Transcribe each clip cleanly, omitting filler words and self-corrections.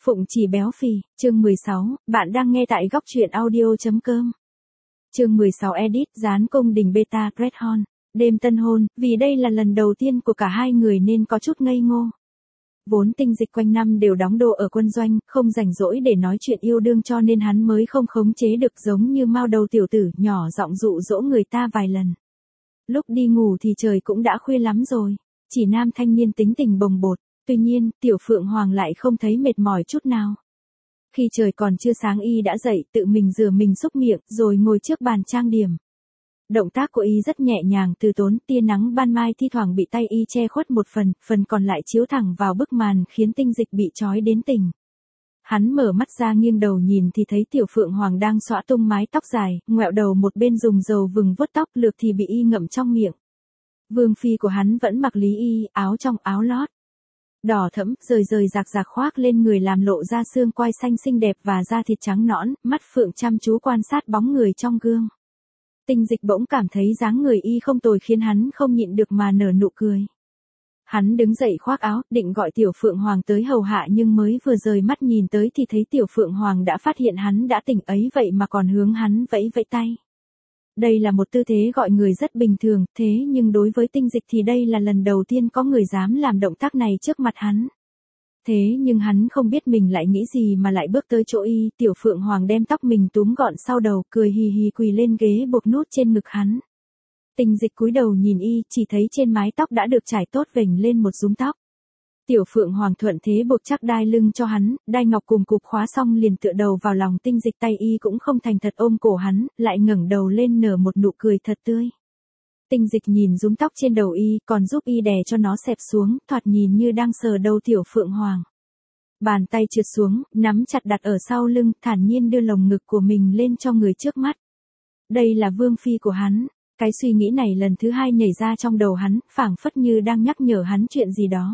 Phụng chỉ béo phì, chương 16, bạn đang nghe tại góc truyện audio.com. Chương 16 edit dán cung đình beta Red Horn. Đêm tân hôn, vì đây là lần đầu tiên của cả hai người nên có chút ngây ngô. Vốn Tinh Dịch quanh năm đều đóng đô ở quân doanh, không rảnh rỗi để nói chuyện yêu đương cho nên hắn mới không khống chế được giống như mao đầu tiểu tử nhỏ giọng dụ dỗ người ta vài lần. Lúc đi ngủ thì trời cũng đã khuya lắm rồi, chỉ nam thanh niên tính tình bồng bột. Tuy nhiên, Tiểu Phượng Hoàng lại không thấy mệt mỏi chút nào. Khi trời còn chưa sáng y đã dậy, tự mình rửa mình xúc miệng, rồi ngồi trước bàn trang điểm. Động tác của y rất nhẹ nhàng từ tốn, tia nắng ban mai thi thoảng bị tay y che khuất một phần còn lại chiếu thẳng vào bức màn khiến Tinh Dịch bị trói đến tỉnh. Hắn mở mắt ra nghiêng đầu nhìn thì thấy Tiểu Phượng Hoàng đang xõa tung mái tóc dài, ngoẹo đầu một bên dùng dầu vừng vuốt tóc, lược thì bị y ngậm trong miệng. Vương phi của hắn vẫn mặc lý y, áo trong áo lót đỏ thẫm, rời rạc khoác lên người làm lộ ra xương quai xanh xinh đẹp và da thịt trắng nõn, mắt Phượng chăm chú quan sát bóng người trong gương. Tinh Dịch bỗng cảm thấy dáng người y không tồi khiến hắn không nhịn được mà nở nụ cười. Hắn đứng dậy khoác áo, định gọi Tiểu Phượng Hoàng tới hầu hạ nhưng mới vừa rời mắt nhìn tới thì thấy Tiểu Phượng Hoàng đã phát hiện hắn đã tỉnh ấy vậy mà còn hướng hắn vẫy vẫy tay. Đây là một tư thế gọi người rất bình thường, thế nhưng đối với Tinh Dịch thì đây là lần đầu tiên có người dám làm động tác này trước mặt hắn. Thế nhưng hắn không biết mình lại nghĩ gì mà lại bước tới chỗ y, Tiểu Phượng Hoàng đem tóc mình túm gọn sau đầu, cười hì hì quỳ lên ghế buộc nút trên ngực hắn. Tinh Dịch cúi đầu nhìn y, chỉ thấy trên mái tóc đã được trải tốt vểnh lên một rúm tóc. Tiểu Phượng Hoàng thuận thế buộc chắc đai lưng cho hắn, đai ngọc cùng cụp khóa xong liền tựa đầu vào lòng Tinh Dịch, tay y cũng không thành thật ôm cổ hắn, lại ngẩng đầu lên nở một nụ cười thật tươi. Tinh Dịch nhìn rúm tóc trên đầu y, còn giúp y đè cho nó xẹp xuống, thoạt nhìn như đang sờ đầu Tiểu Phượng Hoàng. Bàn tay trượt xuống, nắm chặt đặt ở sau lưng, thản nhiên đưa lồng ngực của mình lên cho người trước mắt. Đây là vương phi của hắn. Cái suy nghĩ này lần thứ hai nhảy ra trong đầu hắn, phảng phất như đang nhắc nhở hắn chuyện gì đó.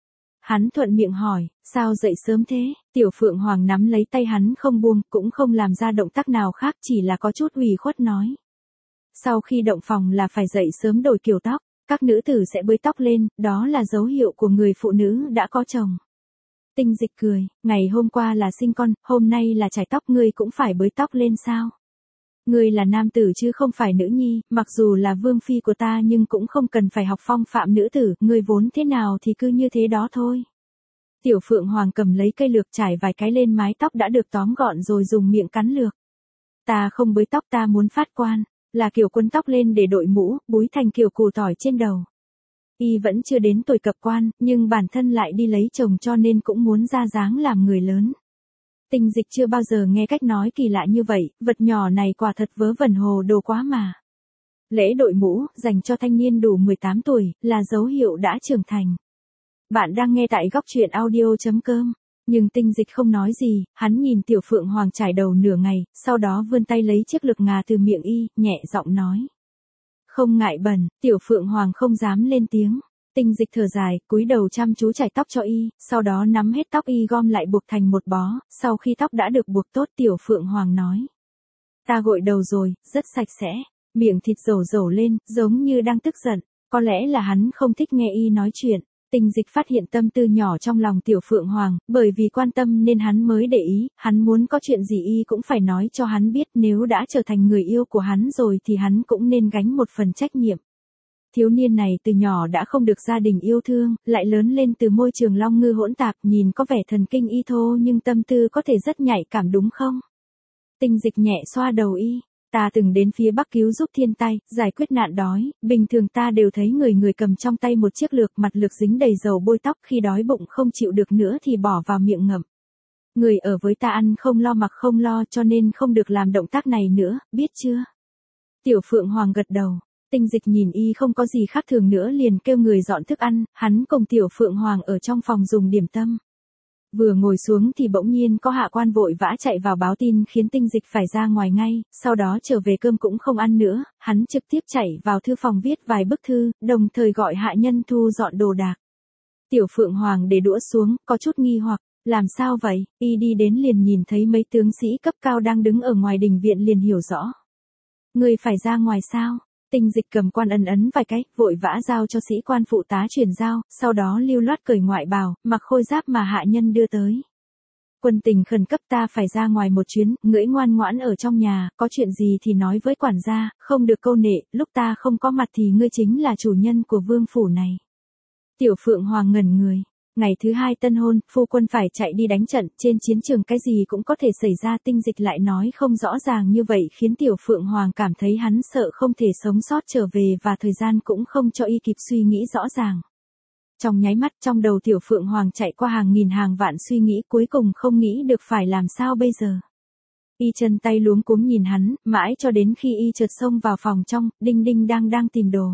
Hắn thuận miệng hỏi, sao dậy sớm thế? Tiểu Phượng Hoàng nắm lấy tay hắn không buông, cũng không làm ra động tác nào khác, chỉ là có chút ủy khuất nói. Sau khi động phòng là phải dậy sớm đổi kiểu tóc, các nữ tử sẽ bới tóc lên, đó là dấu hiệu của người phụ nữ đã có chồng. Tinh Dịch cười, ngày hôm qua là sinh con, hôm nay là chải tóc, ngươi cũng phải bới tóc lên sao? Ngươi là nam tử chứ không phải nữ nhi, mặc dù là vương phi của ta nhưng cũng không cần phải học phong phạm nữ tử, ngươi vốn thế nào thì cứ như thế đó thôi. Tiểu Phượng Hoàng cầm lấy cây lược trải vài cái lên mái tóc đã được tóm gọn rồi dùng miệng cắn lược. Ta không bới tóc, ta muốn phát quan, là kiểu quấn tóc lên để đội mũ, búi thành kiểu củ tỏi trên đầu. Y vẫn chưa đến tuổi cập quan, nhưng bản thân lại đi lấy chồng cho nên cũng muốn ra dáng làm người lớn. Tinh Dịch chưa bao giờ nghe cách nói kỳ lạ như vậy, vật nhỏ này quả thật vớ vẩn hồ đồ quá mà. Lễ đội mũ, dành cho thanh niên đủ 18 tuổi, là dấu hiệu đã trưởng thành. Bạn đang nghe tại góc truyện audio.com. Nhưng Tinh Dịch không nói gì, hắn nhìn Tiểu Phượng Hoàng trải đầu nửa ngày, sau đó vươn tay lấy chiếc lược ngà từ miệng y, nhẹ giọng nói. Không ngại bẩn, Tiểu Phượng Hoàng không dám lên tiếng. Tinh Dịch thở dài, cúi đầu chăm chú chải tóc cho y, sau đó nắm hết tóc y gom lại buộc thành một bó, sau khi tóc đã được buộc tốt Tiểu Phượng Hoàng nói. Ta gội đầu rồi, rất sạch sẽ, miệng thịt rầu lên, giống như đang tức giận, có lẽ là hắn không thích nghe y nói chuyện. Tinh Dịch phát hiện tâm tư nhỏ trong lòng Tiểu Phượng Hoàng, bởi vì quan tâm nên hắn mới để ý, hắn muốn có chuyện gì y cũng phải nói cho hắn biết, nếu đã trở thành người yêu của hắn rồi thì hắn cũng nên gánh một phần trách nhiệm. Thiếu niên này từ nhỏ đã không được gia đình yêu thương, lại lớn lên từ môi trường long ngư hỗn tạp, nhìn có vẻ thần kinh y thô nhưng tâm tư có thể rất nhạy cảm đúng không? Tinh Dịch nhẹ xoa đầu y, ta từng đến phía Bắc cứu giúp thiên tai, giải quyết nạn đói, bình thường ta đều thấy người cầm trong tay một chiếc lược, mặt lược dính đầy dầu bôi tóc, khi đói bụng không chịu được nữa thì bỏ vào miệng ngậm. Người ở với ta ăn không lo mặc không lo cho nên không được làm động tác này nữa, biết chưa? Tiểu Phượng Hoàng gật đầu. Tinh Dịch nhìn y không có gì khác thường nữa liền kêu người dọn thức ăn, hắn cùng Tiểu Phượng Hoàng ở trong phòng dùng điểm tâm. Vừa ngồi xuống thì bỗng nhiên có hạ quan vội vã chạy vào báo tin khiến Tinh Dịch phải ra ngoài ngay, sau đó trở về cơm cũng không ăn nữa, hắn trực tiếp chạy vào thư phòng viết vài bức thư, đồng thời gọi hạ nhân thu dọn đồ đạc. Tiểu Phượng Hoàng để đũa xuống, có chút nghi hoặc, làm sao vậy, y đi đến liền nhìn thấy mấy tướng sĩ cấp cao đang đứng ở ngoài đình viện liền hiểu rõ. Người phải ra ngoài sao? Tinh Dịch cầm quan ấn vài cái, vội vã giao cho sĩ quan phụ tá chuyển giao, sau đó lưu loát cởi ngoại bào, mặc khôi giáp mà hạ nhân đưa tới. Quân tình khẩn cấp ta phải ra ngoài một chuyến, ngưỡi ngoan ngoãn ở trong nhà, có chuyện gì thì nói với quản gia, không được câu nệ, lúc ta không có mặt thì ngươi chính là chủ nhân của vương phủ này. Tiểu Phượng Hoàng ngẩn người. Ngày thứ 2 tân hôn, phu quân phải chạy đi đánh trận, trên chiến trường cái gì cũng có thể xảy ra. Tinh Dịch lại nói không rõ ràng như vậy khiến Tiểu Phượng Hoàng cảm thấy hắn sợ không thể sống sót trở về và thời gian cũng không cho y kịp suy nghĩ rõ ràng. Trong nháy mắt trong đầu Tiểu Phượng Hoàng chạy qua hàng nghìn hàng vạn suy nghĩ cuối cùng không nghĩ được phải làm sao bây giờ. Y chân tay luống cuống nhìn hắn, mãi cho đến khi y chợt xông vào phòng trong, Đinh Đinh đang tìm đồ.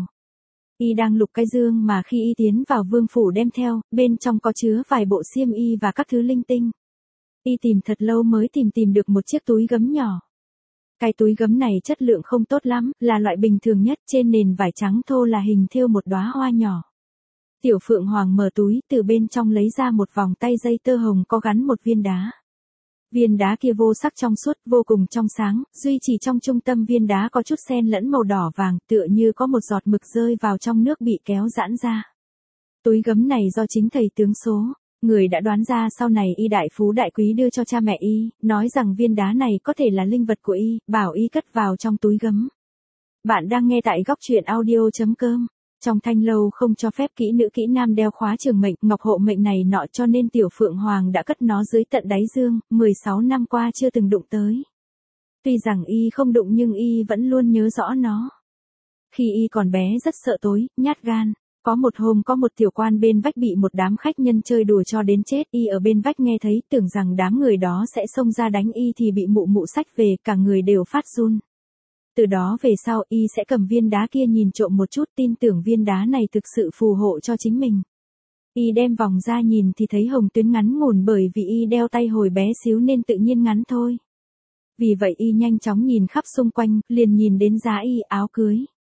Y đang lục cái dương mà khi y tiến vào vương phủ đem theo, bên trong có chứa vài bộ xiêm y và các thứ linh tinh. Y tìm thật lâu mới tìm được một chiếc túi gấm nhỏ. Cái túi gấm này chất lượng không tốt lắm, là loại bình thường nhất, trên nền vải trắng thô là hình thêu một đóa hoa nhỏ. Tiểu Phượng Hoàng mở túi, từ bên trong lấy ra một vòng tay dây tơ hồng có gắn một viên đá. Viên đá kia vô sắc trong suốt, vô cùng trong sáng, duy chỉ trong trung tâm viên đá có chút xen lẫn màu đỏ vàng, tựa như có một giọt mực rơi vào trong nước bị kéo giãn ra. Túi gấm này do chính thầy tướng số, người đã đoán ra sau này y đại phú đại quý đưa cho cha mẹ y, nói rằng viên đá này có thể là linh vật của y, bảo y cất vào trong túi gấm. Bạn đang nghe tại góc truyện audio.com. Trong thanh lâu không cho phép kỹ nữ kỹ nam đeo khóa trường mệnh, ngọc hộ mệnh này nọ, cho nên Tiểu Phượng Hoàng đã cất nó dưới tận đáy dương, 16 năm qua chưa từng đụng tới. Tuy rằng y không đụng nhưng y vẫn luôn nhớ rõ nó. Khi y còn bé rất sợ tối, nhát gan. Có một hôm có một tiểu quan bên vách bị một đám khách nhân chơi đùa cho đến chết, y ở bên vách nghe thấy, tưởng rằng đám người đó sẽ xông ra đánh y thì bị mụ mụ xách về, cả người đều phát run. Từ đó về sau y sẽ cầm viên đá kia nhìn trộm một chút, tin tưởng viên đá này thực sự phù hộ cho chính mình. Y đem vòng ra nhìn thì thấy hồng tuyến ngắn ngủn, bởi vì y đeo tay hồi bé xíu nên tự nhiên ngắn thôi. Vì vậy y nhanh chóng nhìn khắp xung quanh, liền nhìn đến giá y áo cưới.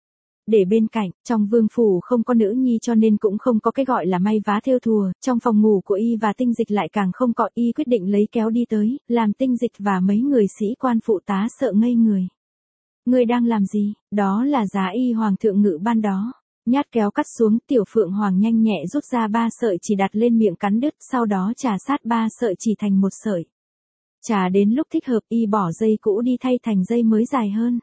Để bên cạnh, trong vương phủ không có nữ nhi cho nên cũng không có cái gọi là may vá thêu thùa, trong phòng ngủ của y và Tinh Dịch lại càng không có. Y quyết định lấy kéo đi tới, làm Tinh Dịch và mấy người sĩ quan phụ tá sợ ngây người. Ngươi đang làm gì? Đó là giá y hoàng thượng ngự ban đó. Nhát kéo cắt xuống, Tiểu Phượng Hoàng nhanh nhẹ rút ra 3 sợi chỉ đặt lên miệng cắn đứt, sau đó chà sát 3 sợi chỉ thành một sợi. Chà đến lúc thích hợp y bỏ dây cũ đi thay thành dây mới dài hơn.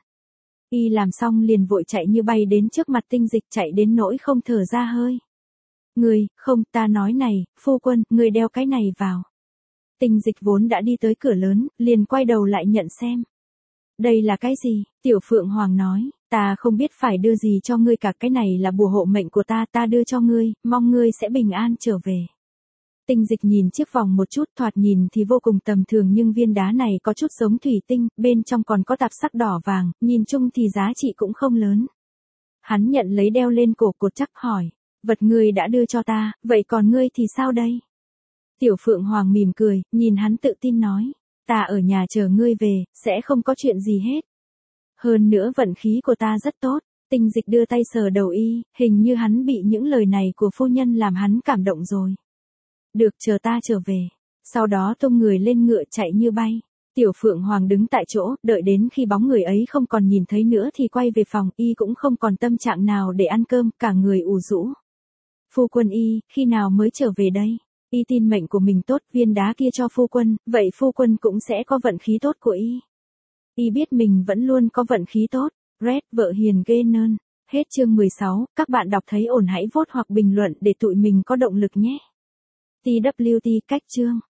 Y làm xong liền vội chạy như bay đến trước mặt Tinh Dịch, chạy đến nỗi không thở ra hơi. Ngươi, không, ta nói này, phu quân, ngươi đeo cái này vào. Tinh Dịch vốn đã đi tới cửa lớn, liền quay đầu lại nhận xem. Đây là cái gì? Tiểu Phượng Hoàng nói, ta không biết phải đưa gì cho ngươi cả, cái này là bùa hộ mệnh của ta đưa cho ngươi, mong ngươi sẽ bình an trở về. Tinh Dịch nhìn chiếc vòng một chút, thoạt nhìn thì vô cùng tầm thường nhưng viên đá này có chút giống thủy tinh, bên trong còn có tạp sắc đỏ vàng, nhìn chung thì giá trị cũng không lớn. Hắn nhận lấy đeo lên cổ, cột chắc hỏi, vật ngươi đã đưa cho ta, vậy còn ngươi thì sao đây? Tiểu Phượng Hoàng mỉm cười, nhìn hắn tự tin nói. Ta ở nhà chờ ngươi về, sẽ không có chuyện gì hết. Hơn nữa vận khí của ta rất tốt. Tinh Dịch đưa tay sờ đầu y, hình như hắn bị những lời này của phu nhân làm hắn cảm động rồi. Được, chờ ta trở về. Sau đó tung người lên ngựa chạy như bay. Tiểu Phượng Hoàng đứng tại chỗ, đợi đến khi bóng người ấy không còn nhìn thấy nữa thì quay về phòng, y cũng không còn tâm trạng nào để ăn cơm, cả người ủ rũ. Phu quân y, khi nào mới trở về đây? Y tin mệnh của mình tốt, viên đá kia cho phu quân, vậy phu quân cũng sẽ có vận khí tốt của y. Y biết mình vẫn luôn có vận khí tốt. Red, vợ hiền ghê nơn. Hết chương 16, các bạn đọc thấy ổn hãy vote hoặc bình luận để tụi mình có động lực nhé. TWT cách chương.